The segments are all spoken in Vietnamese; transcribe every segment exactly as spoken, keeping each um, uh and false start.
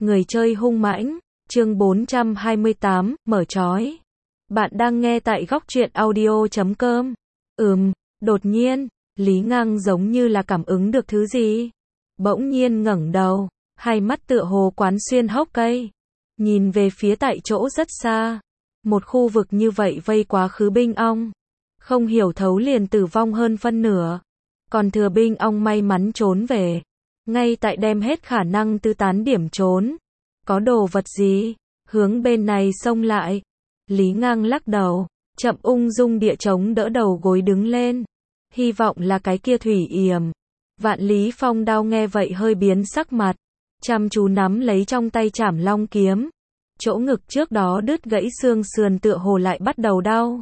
Người chơi hung mãnh, chương bốn trăm hai mươi tám, mở trói. Bạn đang nghe tại góc truyện audio chấm com. Ừm, đột nhiên, Lý Ngang giống như là cảm ứng được thứ gì. Bỗng nhiên ngẩng đầu, hai mắt tựa hồ quán xuyên hốc cây. Nhìn về phía tại chỗ rất xa. Một khu vực như vậy vây quá khứ binh ong. Không hiểu thấu liền tử vong hơn phân nửa. Còn thừa binh ong may mắn trốn về. Ngay tại đem hết khả năng tư tán điểm trốn. Có đồ vật gì? Hướng bên này xông lại. Lý Ngang lắc đầu, chậm ung dung địa chống đỡ đầu gối đứng lên. Hy vọng là cái kia thủy yểm. Vạn Lý Phong Đao nghe vậy hơi biến sắc mặt. Chăm chú nắm lấy trong tay Trảm Long kiếm. Chỗ ngực trước đó đứt gãy xương sườn tựa hồ lại bắt đầu đau.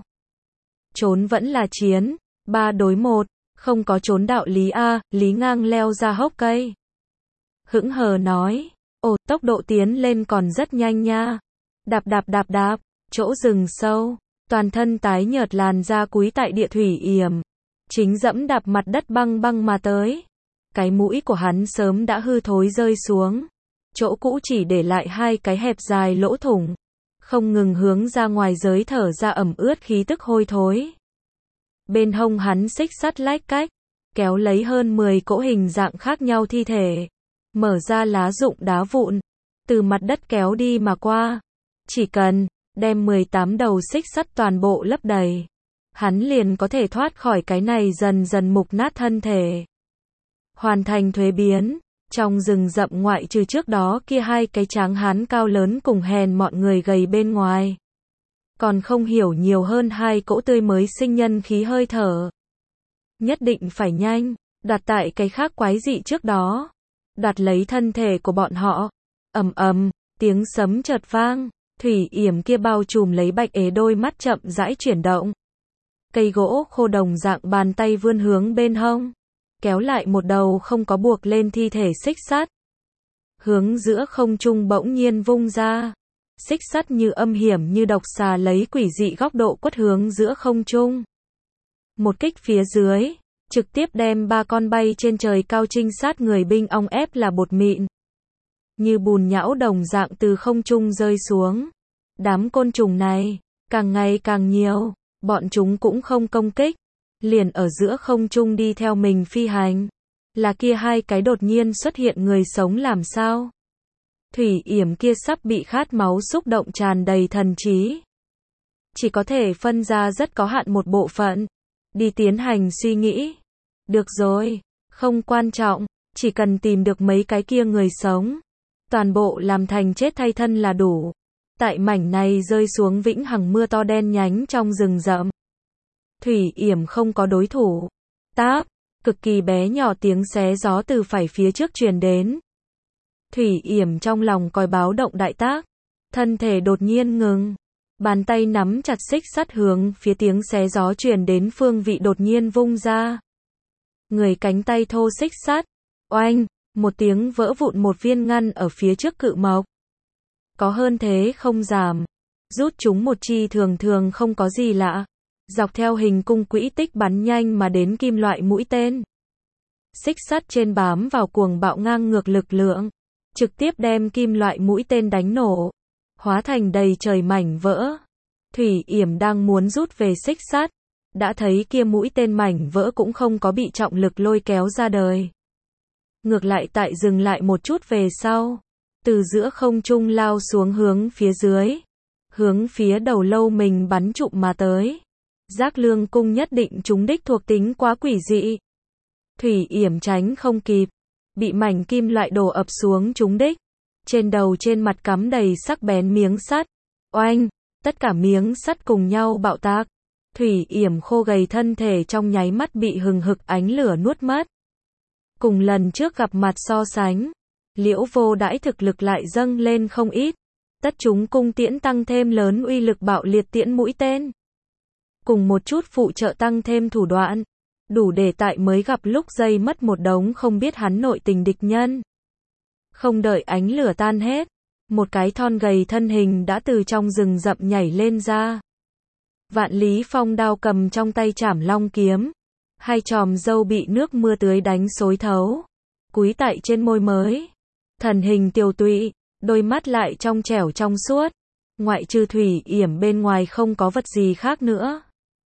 Trốn vẫn là chiến. Ba đối một. Không có trốn đạo lý a. Lý Ngang leo ra hốc cây. Hững hờ nói. Ồ, tốc độ tiến lên còn rất nhanh nha. Đạp đạp đạp đạp. Chỗ rừng sâu. Toàn thân tái nhợt làn da cúi tại địa thủy yểm. Chính dẫm đạp mặt đất băng băng mà tới. Cái mũi của hắn sớm đã hư thối rơi xuống. Chỗ cũ chỉ để lại hai cái hẹp dài lỗ thủng. Không ngừng hướng ra ngoài giới thở ra ẩm ướt khí tức hôi thối. Bên hông hắn xích sắt lách cách. Kéo lấy hơn mười cỗ hình dạng khác nhau thi thể. Mở ra lá rụng đá vụn. Từ mặt đất kéo đi mà qua. Chỉ cần đem mười tám đầu xích sắt toàn bộ lấp đầy. Hắn liền có thể thoát khỏi cái này dần dần mục nát thân thể. Hoàn thành thuế biến. Trong rừng rậm ngoại trừ trước đó kia hai cái tráng hán cao lớn cùng hèn mọi người gầy bên ngoài. Còn không hiểu nhiều hơn hai cỗ tươi mới sinh nhân khí hơi thở. Nhất định phải nhanh, đặt tại cái khác quái dị trước đó. Đoạt lấy thân thể của bọn họ. Ầm ầm, tiếng sấm chợt vang, thủy yểm kia bao trùm lấy bạch ế đôi mắt chậm rãi chuyển động. Cây gỗ khô đồng dạng bàn tay vươn hướng bên hông, kéo lại một đầu không có buộc lên thi thể xích sắt. Hướng giữa không trung bỗng nhiên vung ra. Xích sắt như âm hiểm như độc xà lấy quỷ dị góc độ quất hướng giữa không trung. Một kích phía dưới, trực tiếp đem ba con bay trên trời cao trinh sát người binh ong ép là bột mịn. Như bùn nhão đồng dạng từ không trung rơi xuống. Đám côn trùng này, càng ngày càng nhiều, bọn chúng cũng không công kích. Liền ở giữa không trung đi theo mình phi hành. Là kia hai cái đột nhiên xuất hiện người sống làm sao? Thủy yểm kia sắp bị khát máu xúc động tràn đầy thần trí. Chỉ có thể phân ra rất có hạn một bộ phận. Đi tiến hành suy nghĩ. Được rồi, không quan trọng, chỉ cần tìm được mấy cái kia người sống. Toàn bộ làm thành chết thay thân là đủ. Tại mảnh này rơi xuống vĩnh hằng mưa to đen nhánh trong rừng rậm. Thủy yểm không có đối thủ. Táp, cực kỳ bé nhỏ tiếng xé gió từ phải phía trước truyền đến. Thủy yểm trong lòng còi báo động đại tác. Thân thể đột nhiên ngừng. Bàn tay nắm chặt xích sắt hướng phía tiếng xé gió truyền đến phương vị đột nhiên vung ra. Người cánh tay thô xích sắt. Oanh, một tiếng vỡ vụn một viên ngăn ở phía trước cự mộc. Có hơn thế không giảm. Rút chúng một chi thường thường không có gì lạ. Dọc theo hình cung quỹ tích bắn nhanh mà đến kim loại mũi tên. Xích sắt trên bám vào cuồng bạo ngang ngược lực lượng. Trực tiếp đem kim loại mũi tên đánh nổ. Hóa thành đầy trời mảnh vỡ. Thủy yểm đang muốn rút về xích sắt. Đã thấy kia mũi tên mảnh vỡ cũng không có bị trọng lực lôi kéo ra đời. Ngược lại tại dừng lại một chút về sau. Từ giữa không trung lao xuống hướng phía dưới. Hướng phía đầu lâu mình bắn trụm mà tới. Giác lương cung nhất định chúng đích thuộc tính quá quỷ dị. Thủy yểm tránh không kịp. Bị mảnh kim loại đổ ập xuống trúng đích. Trên đầu trên mặt cắm đầy sắc bén miếng sắt. Oanh, tất cả miếng sắt cùng nhau bạo tạc. Thủy yểm khô gầy thân thể trong nháy mắt bị hừng hực ánh lửa nuốt mất. Cùng lần trước gặp mặt so sánh, Liễu Vô Đãi thực lực lại dâng lên không ít. Tất chúng cung tiễn tăng thêm lớn uy lực bạo liệt tiễn mũi tên. Cùng một chút phụ trợ tăng thêm thủ đoạn. Đủ để tại mới gặp lúc dây mất một đống không biết hắn nội tình địch nhân. Không đợi ánh lửa tan hết. Một cái thon gầy thân hình đã từ trong rừng rậm nhảy lên ra. Vạn Lý Phong Đao cầm trong tay Trảm Long kiếm. Hai chòm râu bị nước mưa tưới đánh xối thấu. Cúi tại trên môi mới. Thần hình tiều tụy, đôi mắt lại trong trẻo trong suốt, ngoại trừ thủy yểm bên ngoài không có vật gì khác nữa.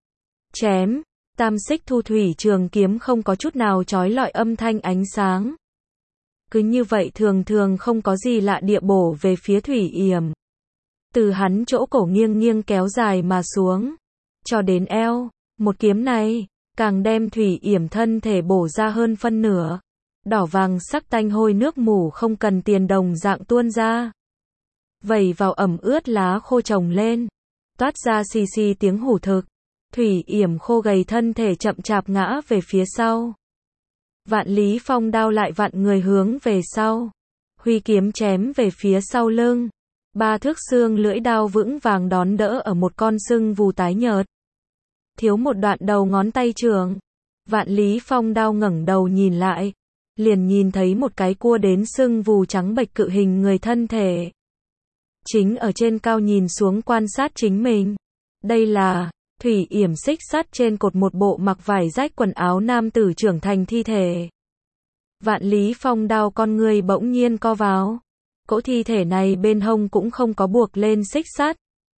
Chém, tam xích thu thủy trường kiếm không có chút nào chói lọi âm thanh ánh sáng. Cứ như vậy thường thường không có gì lạ địa bổ về phía thủy yểm. Từ hắn chỗ cổ nghiêng nghiêng kéo dài mà xuống, cho đến eo, một kiếm này, càng đem thủy yểm thân thể bổ ra hơn phân nửa. Đỏ vàng sắc tanh hôi nước mủ không cần tiền đồng dạng tuôn ra. Vẩy vào ẩm ướt lá khô trồng lên, toát ra xì xì tiếng hủ thực. Thủy yểm khô gầy thân thể chậm chạp ngã về phía sau. Vạn Lý Phong đao lại vặn người hướng về sau. Huy kiếm chém về phía sau lưng. Ba thước xương lưỡi đao vững vàng đón đỡ ở một con sưng vù tái nhợt. Thiếu một đoạn đầu ngón tay trường. Vạn Lý Phong đao ngẩng đầu nhìn lại. Liền nhìn thấy một cái cua đến sưng vù trắng bệch cự hình người thân thể. Chính ở trên cao nhìn xuống quan sát chính mình. Đây là thủy yểm xích sắt trên cột một bộ mặc vải rách quần áo nam tử trưởng thành thi thể. Vạn Lý Phong đao con người bỗng nhiên co vào. Cỗ thi thể này bên hông cũng không có buộc lên xích sắt.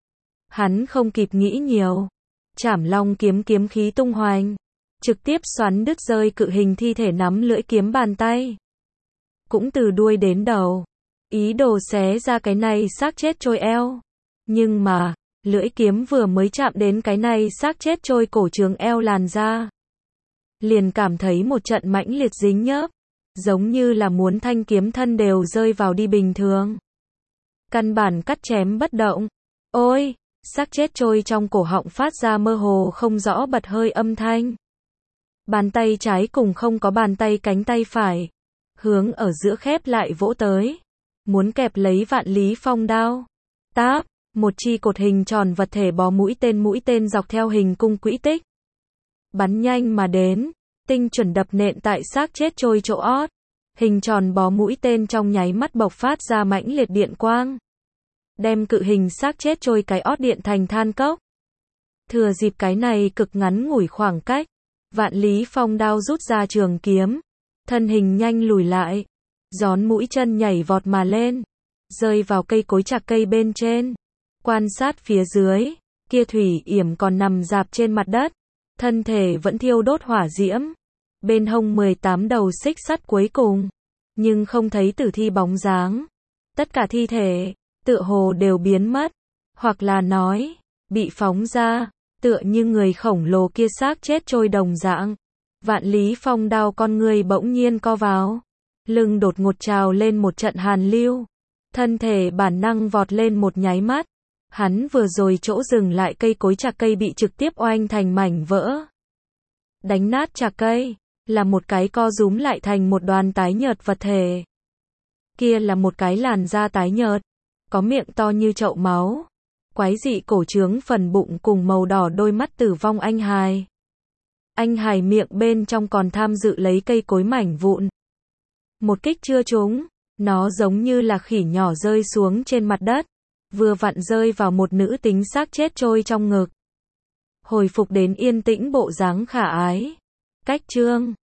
Hắn không kịp nghĩ nhiều. Trảm long kiếm kiếm khí tung hoành. Trực tiếp xoắn đứt rơi cự hình thi thể nắm lưỡi kiếm bàn tay. Cũng từ đuôi đến đầu. Ý đồ xé ra cái này xác chết trôi eo. Nhưng mà, lưỡi kiếm vừa mới chạm đến cái này xác chết trôi cổ trường eo làn ra. Liền cảm thấy một trận mãnh liệt dính nhớp. Giống như là muốn thanh kiếm thân đều rơi vào đi bình thường. Căn bản cắt chém bất động. Ôi, xác chết trôi trong cổ họng phát ra mơ hồ không rõ bật hơi âm thanh. Bàn tay trái cùng không có bàn tay cánh tay phải. Hướng ở giữa khép lại vỗ tới. Muốn kẹp lấy Vạn Lý Phong đao. Táp, một chi cột hình tròn vật thể bó mũi tên mũi tên dọc theo hình cung quỹ tích. Bắn nhanh mà đến. Tinh chuẩn đập nện tại xác chết trôi chỗ ót. Hình tròn bó mũi tên trong nháy mắt bộc phát ra mãnh liệt điện quang. Đem cự hình xác chết trôi cái ót điện thành than cốc. Thừa dịp cái này cực ngắn ngủi khoảng cách. Vạn Lý Phong đao rút ra trường kiếm. Thân hình nhanh lùi lại. Gión mũi chân nhảy vọt mà lên. Rơi vào cây cối chạc cây bên trên. Quan sát phía dưới. Kia thủy yểm còn nằm rạp trên mặt đất. Thân thể vẫn thiêu đốt hỏa diễm. Bên hông mười tám đầu xích sắt cuối cùng. Nhưng không thấy tử thi bóng dáng. Tất cả thi thể, tựa hồ đều biến mất. Hoặc là nói, bị phóng ra. Tựa như người khổng lồ kia xác chết trôi đồng dạng. Vạn Lý Phong đao con người bỗng nhiên co vào. Lưng đột ngột trào lên một trận hàn lưu. Thân thể bản năng vọt lên một nháy mắt. Hắn vừa rồi chỗ dừng lại cây cối chạc cây bị trực tiếp oanh thành mảnh vỡ. Đánh nát chạc cây, là một cái co rúm lại thành một đoàn tái nhợt vật thể. Kia là một cái làn da tái nhợt, có miệng to như chậu máu. Quái dị cổ trướng phần bụng cùng màu đỏ đôi mắt tử vong anh hài. Anh hài miệng bên trong còn tham dự lấy cây cối mảnh vụn. Một kích chưa trúng, nó giống như là khỉ nhỏ rơi xuống trên mặt đất. Vừa vặn rơi vào một nữ tính xác chết trôi trong ngực. Hồi phục đến yên tĩnh bộ dáng khả ái. Cách chương